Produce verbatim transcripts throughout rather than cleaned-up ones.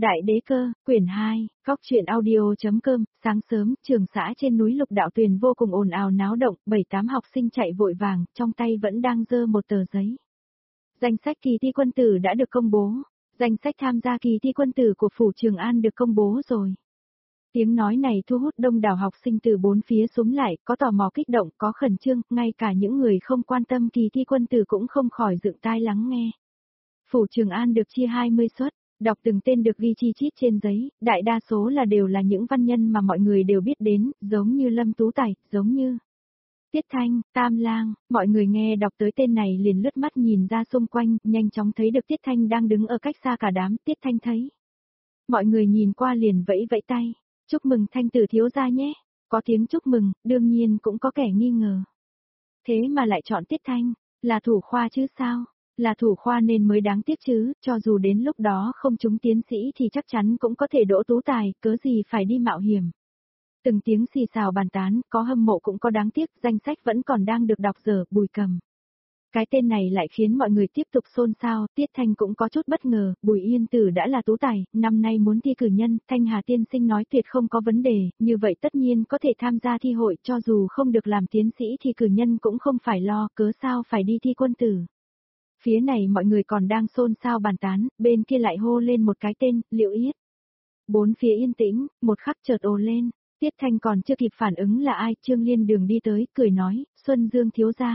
Đại đế cơ, quyển hai, góc truyện audio.com, sáng sớm, trường xã trên núi Lục Đạo Tuyền vô cùng ồn ào náo động, bảy tám học sinh chạy vội vàng, trong tay vẫn đang giơ một tờ giấy. Danh sách kỳ thi quân tử đã được công bố, danh sách tham gia kỳ thi quân tử của Phủ Trường An được công bố rồi. Tiếng nói này thu hút đông đảo học sinh từ bốn phía xúm lại, có tò mò kích động, có khẩn trương, ngay cả những người không quan tâm kỳ thi quân tử cũng không khỏi dựng tai lắng nghe. Phủ Trường An được chia hai mươi suất. Đọc từng tên được ghi chi chít trên giấy, đại đa số là đều là những văn nhân mà mọi người đều biết đến, giống như Lâm Tú Tài, giống như Tiết Thanh, Tam Lang, mọi người nghe đọc tới tên này liền lướt mắt nhìn ra xung quanh, nhanh chóng thấy được Tiết Thanh đang đứng ở cách xa cả đám, Tiết Thanh thấy. Mọi người nhìn qua liền vẫy vẫy tay, chúc mừng Thanh tử thiếu gia nhé, có tiếng chúc mừng, đương nhiên cũng có kẻ nghi ngờ. Thế mà lại chọn Tiết Thanh, là thủ khoa chứ sao? Là thủ khoa nên mới đáng tiếc chứ, cho dù đến lúc đó không trúng tiến sĩ thì chắc chắn cũng có thể đỗ tú tài, cớ gì phải đi mạo hiểm. Từng tiếng xì xào bàn tán, có hâm mộ cũng có đáng tiếc, danh sách vẫn còn đang được đọc dở, Bùi Cầm. Cái tên này lại khiến mọi người tiếp tục xôn xao, Tiết Thanh cũng có chút bất ngờ, Bùi Yên Tử đã là tú tài, năm nay muốn thi cử nhân, Thanh Hà tiên sinh nói tuyệt không có vấn đề, như vậy tất nhiên có thể tham gia thi hội, cho dù không được làm tiến sĩ thì cử nhân cũng không phải lo, cớ sao phải đi thi quân tử. Phía này mọi người còn đang xôn xao bàn tán, bên kia lại hô lên một cái tên, Liễu Yết. Bốn phía yên tĩnh, một khắc chợt ồ lên, Tiết Thanh còn chưa kịp phản ứng là ai, Trương Liên Đường đi tới, cười nói, Xuân Dương thiếu gia.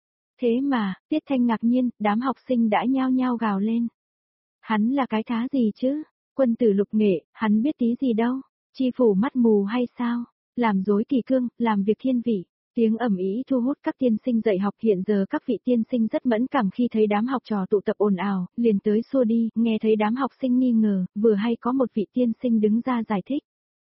Thế mà, Tiết Thanh ngạc nhiên, đám học sinh đã nhao nhao gào lên. Hắn là cái thá gì chứ? Quân tử lục nghệ, hắn biết tí gì đâu? Chi phủ mắt mù hay sao? Làm dối kỳ cương, làm việc thiên vị. Tiếng ầm ĩ thu hút các tiên sinh dạy học, hiện giờ các vị tiên sinh rất mẫn cảm khi thấy đám học trò tụ tập ồn ào, liền tới xua đi, nghe thấy đám học sinh nghi ngờ, vừa hay có một vị tiên sinh đứng ra giải thích.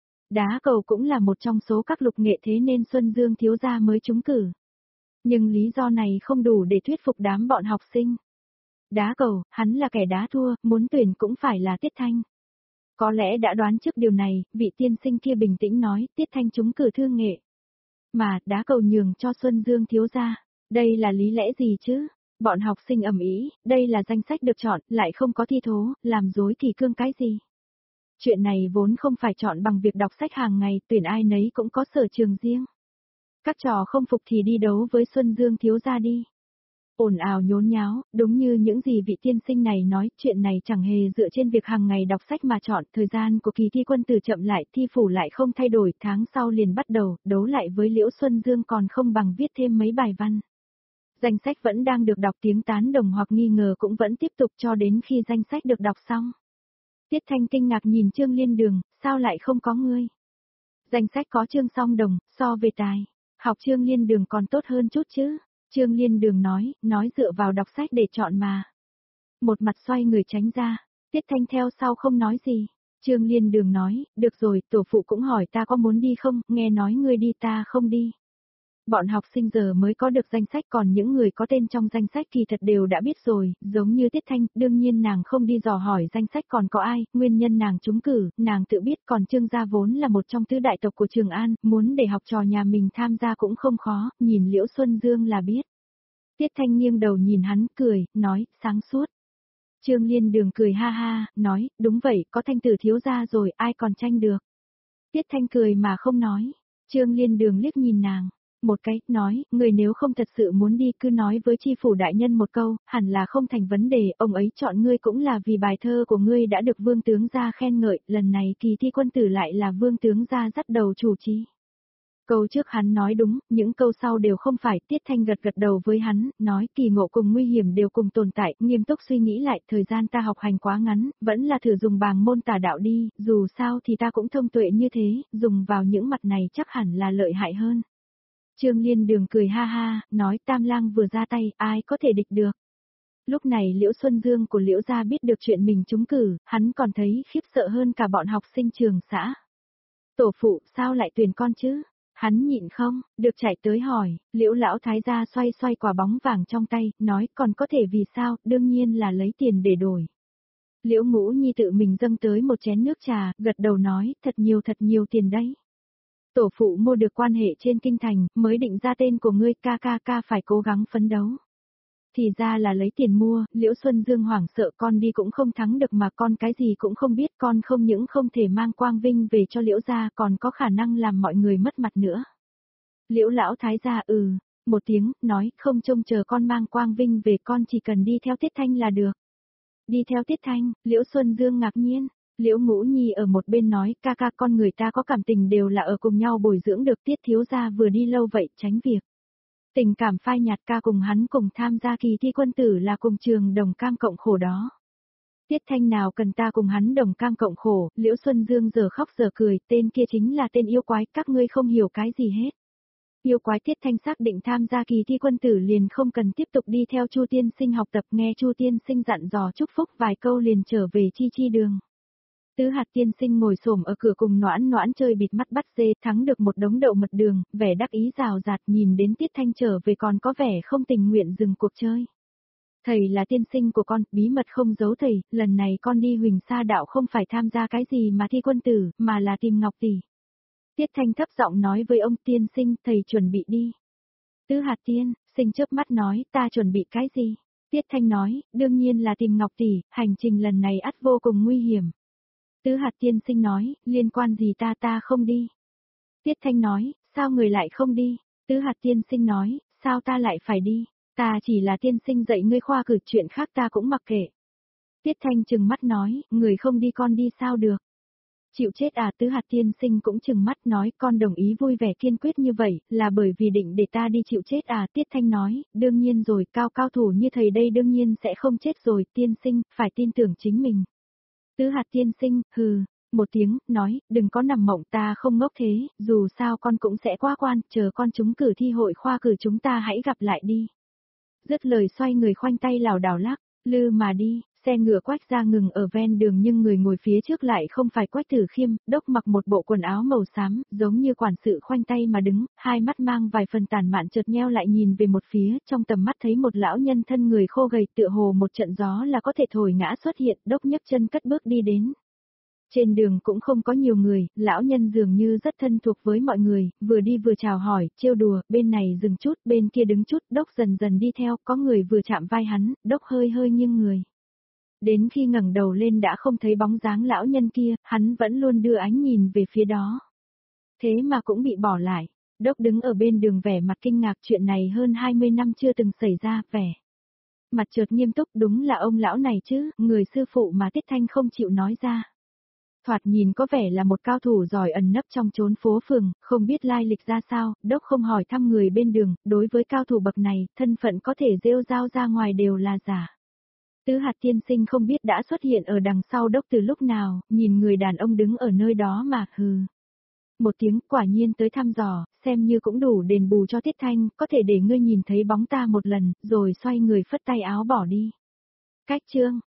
Đá cầu cũng là một trong số các lục nghệ, thế nên Xuân Dương thiếu gia mới trúng cử. Nhưng lý do này không đủ để thuyết phục đám bọn học sinh. Đá cầu, hắn là kẻ đá thua, muốn tuyển cũng phải là Tiết Thanh. Có lẽ đã đoán trước điều này, vị tiên sinh kia bình tĩnh nói, Tiết Thanh trúng cử thư nghệ. Mà, đá cầu nhường cho Xuân Dương thiếu gia, đây là lý lẽ gì chứ? Bọn học sinh ầm ĩ, đây là danh sách được chọn, lại không có thi thố, làm dối kỳ cương cái gì? Chuyện này vốn không phải chọn bằng việc đọc sách hàng ngày, tuyển ai nấy cũng có sở trường riêng. Các trò không phục thì đi đấu với Xuân Dương thiếu gia đi. Ồn ào nhốn nháo, đúng như những gì vị tiên sinh này nói, chuyện này chẳng hề dựa trên việc hàng ngày đọc sách mà chọn, thời gian của kỳ thi quân tử chậm lại, thi phủ lại không thay đổi, tháng sau liền bắt đầu, đấu lại với Liễu Xuân Dương còn không bằng viết thêm mấy bài văn. Danh sách vẫn đang được đọc, tiếng tán đồng hoặc nghi ngờ cũng vẫn tiếp tục cho đến khi danh sách được đọc xong. Tiết Thanh kinh ngạc nhìn Trương Liên Đường, sao lại không có ngươi? Danh sách có Trương Song Đồng, so về tài, học Trương Liên Đường còn tốt hơn chút chứ? Trương Liên Đường nói, nói dựa vào đọc sách để chọn mà. Một mặt xoay người tránh ra, Tiết Thanh theo sau không nói gì. Trương Liên Đường nói, được rồi, tổ phụ cũng hỏi ta có muốn đi không, nghe nói ngươi đi ta không đi. Bọn học sinh giờ mới có được danh sách, còn những người có tên trong danh sách kỳ thật đều đã biết rồi, giống như Tiết Thanh, đương nhiên nàng không đi dò hỏi danh sách còn có ai, nguyên nhân nàng trúng cử, nàng tự biết, còn Trương gia vốn là một trong tứ đại tộc của Trường An, muốn để học trò nhà mình tham gia cũng không khó, nhìn Liễu Xuân Dương là biết. Tiết Thanh nghiêng đầu nhìn hắn, cười, nói, sáng suốt. Trương Liên Đường cười ha ha, nói, đúng vậy, có Thanh tử thiếu gia rồi, ai còn tranh được. Tiết Thanh cười mà không nói. Trương Liên Đường liếc nhìn nàng một cái, nói, người nếu không thật sự muốn đi cứ nói với chi phủ đại nhân một câu, hẳn là không thành vấn đề, ông ấy chọn ngươi cũng là vì bài thơ của ngươi đã được vương tướng gia khen ngợi, lần này kỳ thi quân tử lại là vương tướng gia dắt đầu chủ trì. Câu trước hắn nói đúng, những câu sau đều không phải, Tiết Thanh gật gật đầu với hắn, nói kỳ ngộ cùng nguy hiểm đều cùng tồn tại, nghiêm túc suy nghĩ lại, thời gian ta học hành quá ngắn, vẫn là thử dùng bàng môn tà đạo đi, dù sao thì ta cũng thông tuệ như thế, dùng vào những mặt này chắc hẳn là lợi hại hơn. Trương Liên Đường cười ha ha, nói Tam Lang vừa ra tay, ai có thể địch được. Lúc này Liễu Xuân Dương của Liễu gia biết được chuyện mình trúng cử, hắn còn thấy khiếp sợ hơn cả bọn học sinh trường xã. Tổ phụ, sao lại tuyển con chứ? Hắn nhịn không, được chạy tới hỏi, Liễu lão thái gia xoay xoay quả bóng vàng trong tay, nói còn có thể vì sao, đương nhiên là lấy tiền để đổi. Liễu Ngũ Nhi tự mình dâng tới một chén nước trà, gật đầu nói, thật nhiều thật nhiều tiền đấy. Tổ phụ mua được quan hệ trên kinh thành, mới định ra tên của ngươi, ca ca ca phải cố gắng phấn đấu. Thì ra là lấy tiền mua, Liễu Xuân Dương hoảng sợ con đi cũng không thắng được mà con cái gì cũng không biết, con không những không thể mang quang vinh về cho Liễu gia còn có khả năng làm mọi người mất mặt nữa. Liễu lão thái gia ừ, một tiếng, nói không trông chờ con mang quang vinh về, con chỉ cần đi theo Tiết Thanh là được. Đi theo Tiết Thanh, Liễu Xuân Dương ngạc nhiên. Liễu Ngũ Nhi ở một bên nói, ca ca con người ta có cảm tình đều là ở cùng nhau bồi dưỡng được, Tiết thiếu gia vừa đi lâu vậy tránh việc. Tình cảm phai nhạt, ca cùng hắn cùng tham gia kỳ thi quân tử là cùng trường đồng cam cộng khổ đó. Tiết Thanh nào cần ta cùng hắn đồng cam cộng khổ, Liễu Xuân Dương giờ khóc giờ cười, tên kia chính là tên yêu quái, các ngươi không hiểu cái gì hết. Yêu quái. Tiết Thanh xác định tham gia kỳ thi quân tử liền không cần tiếp tục đi theo Chu tiên sinh học tập, nghe Chu tiên sinh dặn dò chúc phúc vài câu liền trở về chi chi đường. Tứ Hạt tiên sinh ngồi xổm ở cửa cùng Noãn Noãn chơi bịt mắt bắt dê, thắng được một đống đậu mật đường, vẻ đắc ý rào rạt, nhìn đến Tiết Thanh trở về còn có vẻ không tình nguyện dừng cuộc chơi. Thầy là tiên sinh của con, bí mật không giấu thầy, lần này con đi Huỳnh Sa đạo không phải tham gia cái gì mà thi quân tử, mà là tìm Ngọc tỷ. Tiết Thanh thấp giọng nói với ông, tiên sinh, thầy chuẩn bị đi. Tứ Hạt tiên sinh chớp mắt nói, ta chuẩn bị cái gì? Tiết Thanh nói, đương nhiên là tìm Ngọc tỷ, hành trình lần này ắt vô cùng nguy hiểm. Tứ Hạt tiên sinh nói, liên quan gì ta ta không đi. Tiết Thanh nói, sao người lại không đi? Tứ Hạt tiên sinh nói, sao ta lại phải đi? Ta chỉ là tiên sinh dạy ngươi khoa cử, chuyện khác ta cũng mặc kệ. Tiết Thanh trừng mắt nói, người không đi con đi sao được? Chịu chết à? Tứ Hạt tiên sinh cũng trừng mắt nói, con đồng ý vui vẻ kiên quyết như vậy, là bởi vì định để ta đi chịu chết à? Tiết Thanh nói, đương nhiên rồi, cao cao thủ như thầy đây đương nhiên sẽ không chết rồi, tiên sinh, phải tin tưởng chính mình. Tứ Hạt tiên sinh, hừ, một tiếng, nói, đừng có nằm mộng, ta không ngốc thế, dù sao con cũng sẽ qua quan, chờ con trúng cử thi hội khoa cử chúng ta hãy gặp lại đi. Dứt lời xoay người khoanh tay lảo đảo lắc, lư mà đi. Xe ngựa Quách ra ngừng ở ven đường nhưng người ngồi phía trước lại không phải Quách Tử Khiêm, đốc mặc một bộ quần áo màu xám, giống như quản sự khoanh tay mà đứng, hai mắt mang vài phần tàn mạn chợt nheo lại nhìn về một phía, trong tầm mắt thấy một lão nhân thân người khô gầy tựa hồ một trận gió là có thể thổi ngã xuất hiện, đốc nhấc chân cất bước đi đến. Trên đường cũng không có nhiều người, lão nhân dường như rất thân thuộc với mọi người, vừa đi vừa chào hỏi, trêu đùa, bên này dừng chút, bên kia đứng chút, đốc dần dần đi theo, có người vừa chạm vai hắn, đốc hơi hơi nghiêng người. Đến khi ngẩng đầu lên đã không thấy bóng dáng lão nhân kia, hắn vẫn luôn đưa ánh nhìn về phía đó. Thế mà cũng bị bỏ lại. Đốc đứng ở bên đường vẻ mặt kinh ngạc, chuyện này hơn hai mươi năm chưa từng xảy ra, vẻ mặt chợt nghiêm túc, đúng là ông lão này chứ, người sư phụ mà Tiết Thanh không chịu nói ra. Thoạt nhìn có vẻ là một cao thủ giỏi ẩn nấp trong chốn phố phường, không biết lai lịch ra sao, đốc không hỏi thăm người bên đường, đối với cao thủ bậc này, thân phận có thể rêu rao ra ngoài đều là giả. Tứ Hạt tiên sinh không biết đã xuất hiện ở đằng sau đốc từ lúc nào, nhìn người đàn ông đứng ở nơi đó mà hừ. Một tiếng, quả nhiên tới thăm dò, xem như cũng đủ đền bù cho Tiết Thanh, có thể để ngươi nhìn thấy bóng ta một lần, rồi xoay người phất tay áo bỏ đi. Cách chương